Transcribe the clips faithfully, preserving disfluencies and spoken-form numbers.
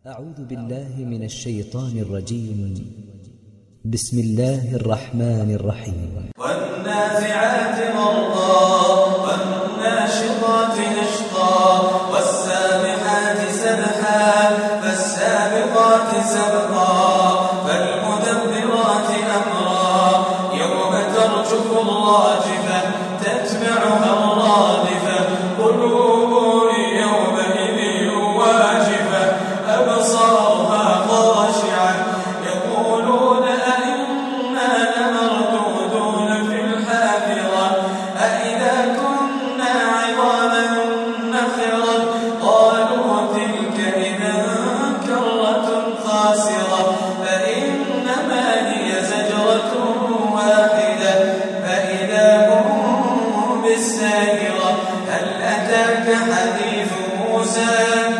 أعوذ بالله من الشيطان الرجيم. بسم الله الرحمن الرحيم. والنازعات غرقا والناشطات نشطا والسابحات سبحا فالسابقات سبقا فالمدبرات أمرا يوم ترجف الراجفة تتبعها الرادفة قلوب يومئذ واجفة أبصارها خاشعة يقولون أئنا لمردودون في الحافرة أئذا كنا عظاما نخرة قالوا تلك إذا كرة خاسرة فإنما هي زجرة واحدة فإذا هم بالساهرة هل أتاك حديث موسى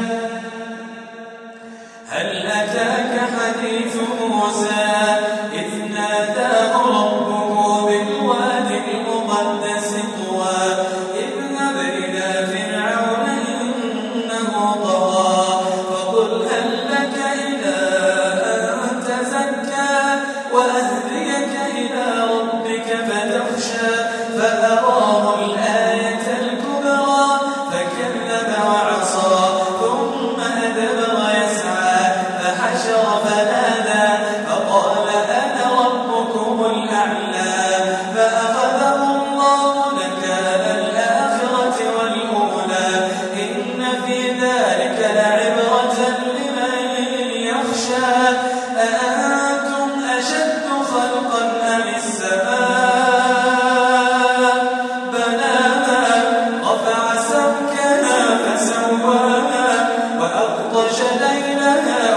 هل أتاك حديث موسى إذ ناداه ربه بالواد المقدس طوى اذهب إلى فرعون إنه طغى فقل هل لك إلى أن تزكى وأهديك إلى ربك فتخشى فأراه الآية الكبرى فكذب وعصى ثم أدبر يسعى فحشر فنادى فقال أنا ربكم الأعلى فأخذه الله نكال الآخرة والأولى إن في ذلك لعبرة لمن يخشى أأنتم أشد خلقا أم السماء بناها رفع سمكها فسواها وأغطش ليلها